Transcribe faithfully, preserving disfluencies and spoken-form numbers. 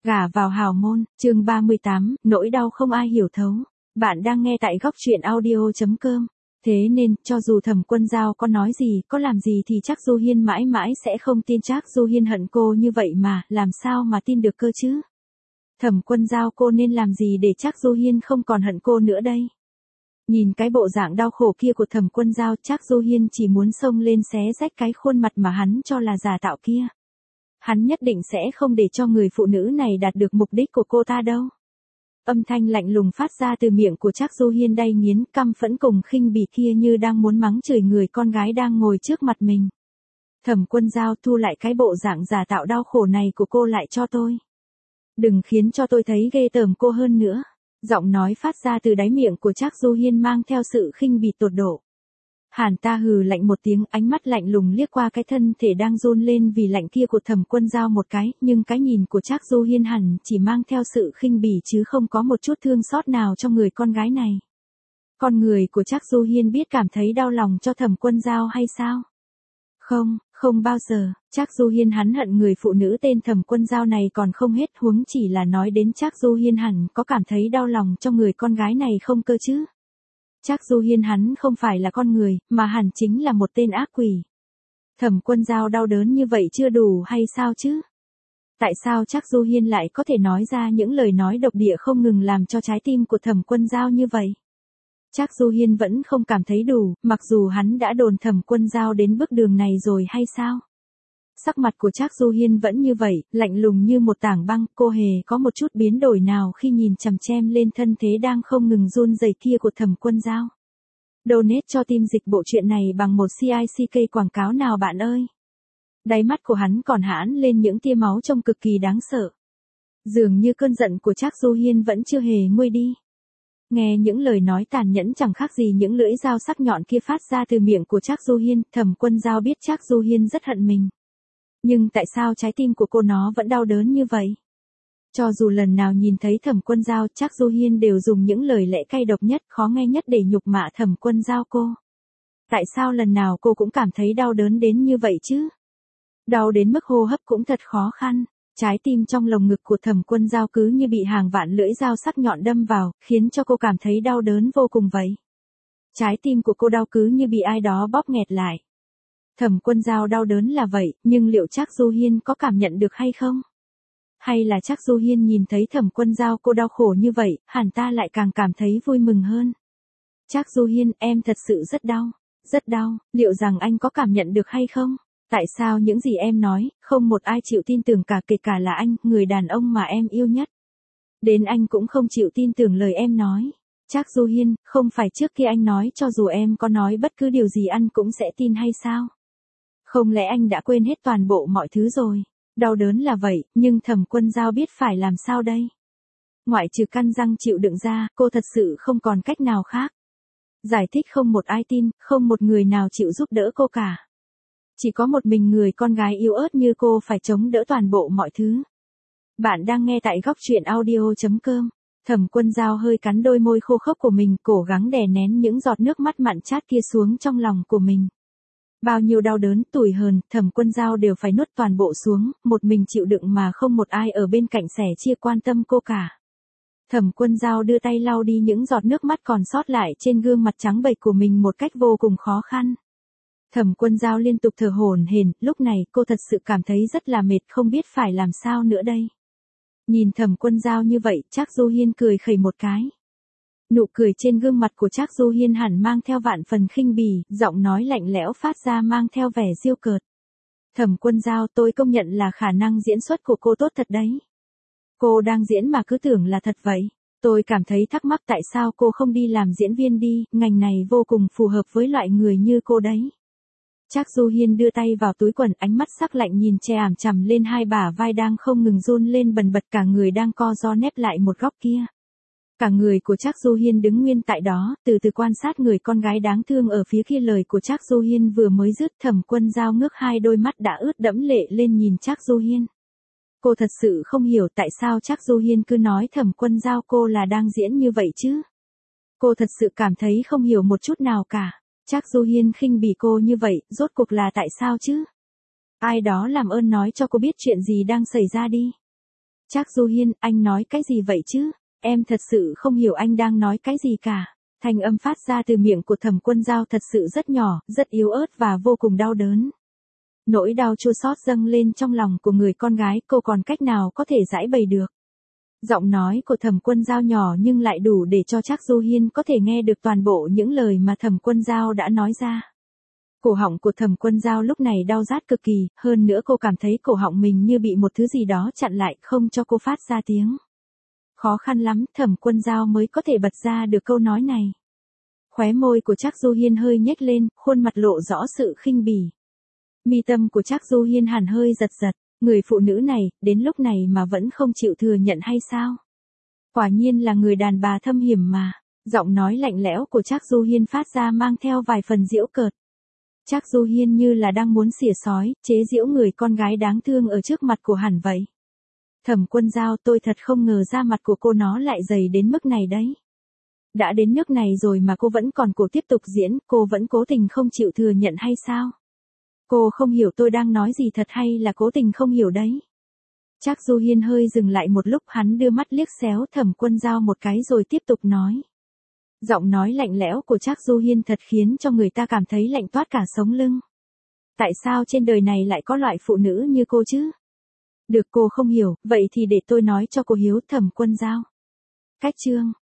Gả vào hào môn, chương ba mươi tám, nỗi đau không ai hiểu thấu. Bạn đang nghe tại góc truyện audio chấm com. Thế nên, cho dù Thẩm Quân Dao có nói gì, có làm gì thì chắc Du Hiên mãi mãi sẽ không tin. Chắc Du Hiên hận cô như vậy mà, làm sao mà tin được cơ chứ? Thẩm Quân Dao, cô nên làm gì để chắc Du Hiên không còn hận cô nữa đây? Nhìn cái bộ dạng đau khổ kia của Thẩm Quân Dao, chắc Du Hiên chỉ muốn xông lên xé rách cái khuôn mặt mà hắn cho là giả tạo kia. Hắn nhất định sẽ không để cho người phụ nữ này đạt được mục đích của cô ta đâu. Âm thanh lạnh lùng phát ra từ miệng của Trác Du Hiên đay nghiến, căm phẫn cùng khinh bỉ kia như đang muốn mắng chửi người con gái đang ngồi trước mặt mình. Thẩm Quân Dao, thu lại cái bộ dạng giả tạo đau khổ này của cô lại cho tôi. Đừng khiến cho tôi thấy ghê tởm cô hơn nữa. Giọng nói phát ra từ đáy miệng của Trác Du Hiên mang theo sự khinh bỉ tột độ. Hàn ta hừ lạnh một tiếng, ánh mắt lạnh lùng liếc qua cái thân thể đang run lên vì lạnh kia của Thẩm Quân Dao một cái, nhưng cái nhìn của Trác Du Hiên hẳn chỉ mang theo sự khinh bỉ chứ không có một chút thương xót nào cho người con gái này. Con người của Trác Du Hiên biết cảm thấy đau lòng cho Thẩm Quân Dao hay sao? Không, không bao giờ. Trác Du Hiên hắn hận người phụ nữ tên Thẩm Quân Dao này còn không hết, huống chỉ là nói đến Trác Du Hiên hẳn có cảm thấy đau lòng cho người con gái này không cơ chứ? Trác Du Hiên hắn không phải là con người, mà hẳn chính là một tên ác quỷ. Thẩm Quân Dao đau đớn như vậy chưa đủ hay sao chứ? Tại sao Trác Du Hiên lại có thể nói ra những lời nói độc địa không ngừng làm cho trái tim của Thẩm Quân Dao như vậy? Trác Du Hiên vẫn không cảm thấy đủ, mặc dù hắn đã đồn Thẩm Quân Dao đến bước đường này rồi hay sao? Sắc mặt của Trác Du Hiên vẫn như vậy, lạnh lùng như một tảng băng, cô hề có một chút biến đổi nào khi nhìn chằm chằm lên thân thế đang không ngừng run rẩy kia của Thẩm Quân Dao. Donate cho team dịch bộ truyện này bằng một xê i xê ca quảng cáo nào bạn ơi. Đáy mắt của hắn còn hãn lên những tia máu trông cực kỳ đáng sợ. Dường như cơn giận của Trác Du Hiên vẫn chưa hề nguôi đi. Nghe những lời nói tàn nhẫn chẳng khác gì những lưỡi dao sắc nhọn kia phát ra từ miệng của Trác Du Hiên, Thẩm Quân Dao biết Trác Du Hiên rất hận mình. Nhưng tại sao trái tim của cô nó vẫn đau đớn như vậy? Cho dù lần nào nhìn thấy Thẩm Quân Dao, Trác Du Hiên đều dùng những lời lẽ cay độc nhất, khó nghe nhất để nhục mạ Thẩm Quân Dao cô. Tại sao lần nào cô cũng cảm thấy đau đớn đến như vậy chứ? Đau đến mức hô hấp cũng thật khó khăn. Trái tim trong lồng ngực của Thẩm Quân Dao cứ như bị hàng vạn lưỡi dao sắc nhọn đâm vào, khiến cho cô cảm thấy đau đớn vô cùng vậy. Trái tim của cô đau cứ như bị ai đó bóp nghẹt lại. Thẩm Quân Dao đau đớn là vậy, nhưng liệu Trác Du Hiên có cảm nhận được hay không? Hay là Trác Du Hiên nhìn thấy Thẩm Quân Dao cô đau khổ như vậy, hẳn ta lại càng cảm thấy vui mừng hơn. Trác Du Hiên, em thật sự rất đau, rất đau, liệu rằng anh có cảm nhận được hay không? Tại sao những gì em nói, không một ai chịu tin tưởng cả, kể cả là anh, người đàn ông mà em yêu nhất. Đến anh cũng không chịu tin tưởng lời em nói. Trác Du Hiên, không phải trước khi anh nói cho dù em có nói bất cứ điều gì anh cũng sẽ tin hay sao? Không lẽ anh đã quên hết toàn bộ mọi thứ rồi? Đau đớn là vậy, nhưng Thẩm Quân Dao biết phải làm sao đây? Ngoại trừ căn răng chịu đựng ra, cô thật sự không còn cách nào khác. Giải thích không một ai tin, không một người nào chịu giúp đỡ cô cả. Chỉ có một mình người con gái yếu ớt như cô phải chống đỡ toàn bộ mọi thứ. Bạn đang nghe tại góc truyện audio chấm com. Thẩm Quân Dao hơi cắn đôi môi khô khốc của mình, cố gắng đè nén những giọt nước mắt mặn chát kia xuống trong lòng của mình. Bao nhiêu đau đớn, tủi hờn, Thẩm Quân Dao đều phải nuốt toàn bộ xuống, một mình chịu đựng mà không một ai ở bên cạnh sẻ chia quan tâm cô cả. Thẩm Quân Dao đưa tay lau đi những giọt nước mắt còn sót lại trên gương mặt trắng bệch của mình một cách vô cùng khó khăn. Thẩm Quân Dao liên tục thở hổn hển, lúc này cô thật sự cảm thấy rất là mệt, không biết phải làm sao nữa đây. Nhìn Thẩm Quân Dao như vậy, Trác Du Hiên cười khẩy một cái. Nụ cười trên gương mặt của Trác Du Hiên hẳn mang theo vạn phần khinh bỉ, giọng nói lạnh lẽo phát ra mang theo vẻ giễu cợt. Thẩm Quân Dao, tôi công nhận là khả năng diễn xuất của cô tốt thật đấy. Cô đang diễn mà cứ tưởng là thật vậy. Tôi cảm thấy thắc mắc tại sao cô không đi làm diễn viên đi, ngành này vô cùng phù hợp với loại người như cô đấy. Trác Du Hiên đưa tay vào túi quần, ánh mắt sắc lạnh nhìn che ảm chằm lên hai bả vai đang không ngừng run lên bần bật, cả người đang co ro nép lại một góc kia. Cả người của Trác Du Hiên đứng nguyên tại đó, từ từ quan sát người con gái đáng thương ở phía kia. Lời của Trác Du Hiên vừa mới dứt, Thẩm Quân Dao ngước hai đôi mắt đã ướt đẫm lệ lên nhìn Trác Du Hiên. Cô thật sự không hiểu tại sao Trác Du Hiên cứ nói Thẩm Quân Dao cô là đang diễn như vậy chứ. Cô thật sự cảm thấy không hiểu một chút nào cả. Trác Du Hiên khinh bỉ cô như vậy, rốt cuộc là tại sao chứ? Ai đó làm ơn nói cho cô biết chuyện gì đang xảy ra đi. Trác Du Hiên, anh nói cái gì vậy chứ? Em thật sự không hiểu anh đang nói cái gì cả. Thanh âm phát ra từ miệng của Thẩm Quân Dao thật sự rất nhỏ, rất yếu ớt và vô cùng đau đớn. Nỗi đau chua xót dâng lên trong lòng của người con gái, cô còn cách nào có thể giải bày được. Giọng nói của Thẩm Quân Dao nhỏ nhưng lại đủ để cho Trác Du Hiên có thể nghe được toàn bộ những lời mà Thẩm Quân Dao đã nói ra. Cổ họng của Thẩm Quân Dao lúc này đau rát cực kỳ, hơn nữa cô cảm thấy cổ họng mình như bị một thứ gì đó chặn lại, không cho cô phát ra tiếng. Khó khăn lắm, Thẩm Quân Dao mới có thể bật ra được câu nói này. Khóe môi của Trác Du Hiên hơi nhếch lên, khuôn mặt lộ rõ sự khinh bỉ. Mi tâm của Trác Du Hiên hẳn hơi giật giật, người phụ nữ này, đến lúc này mà vẫn không chịu thừa nhận hay sao? Quả nhiên là người đàn bà thâm hiểm mà. Giọng nói lạnh lẽo của Trác Du Hiên phát ra mang theo vài phần giễu cợt. Trác Du Hiên như là đang muốn xỉa sói, chế giễu người con gái đáng thương ở trước mặt của hắn vậy. Thẩm Quân Dao, tôi thật không ngờ da mặt của cô nó lại dày đến mức này đấy. Đã đến nước này rồi mà cô vẫn còn cố tiếp tục diễn, cô vẫn cố tình không chịu thừa nhận hay sao? Cô không hiểu tôi đang nói gì thật hay là cố tình không hiểu đấy? Trác Du Hiên hơi dừng lại một lúc, hắn đưa mắt liếc xéo Thẩm Quân Dao một cái rồi tiếp tục nói. Giọng nói lạnh lẽo của Trác Du Hiên thật khiến cho người ta cảm thấy lạnh toát cả sống lưng. Tại sao trên đời này lại có loại phụ nữ như cô chứ? Được, cô không hiểu, vậy thì để tôi nói cho cô hiếu. Thẩm Quân Dao. Cách chương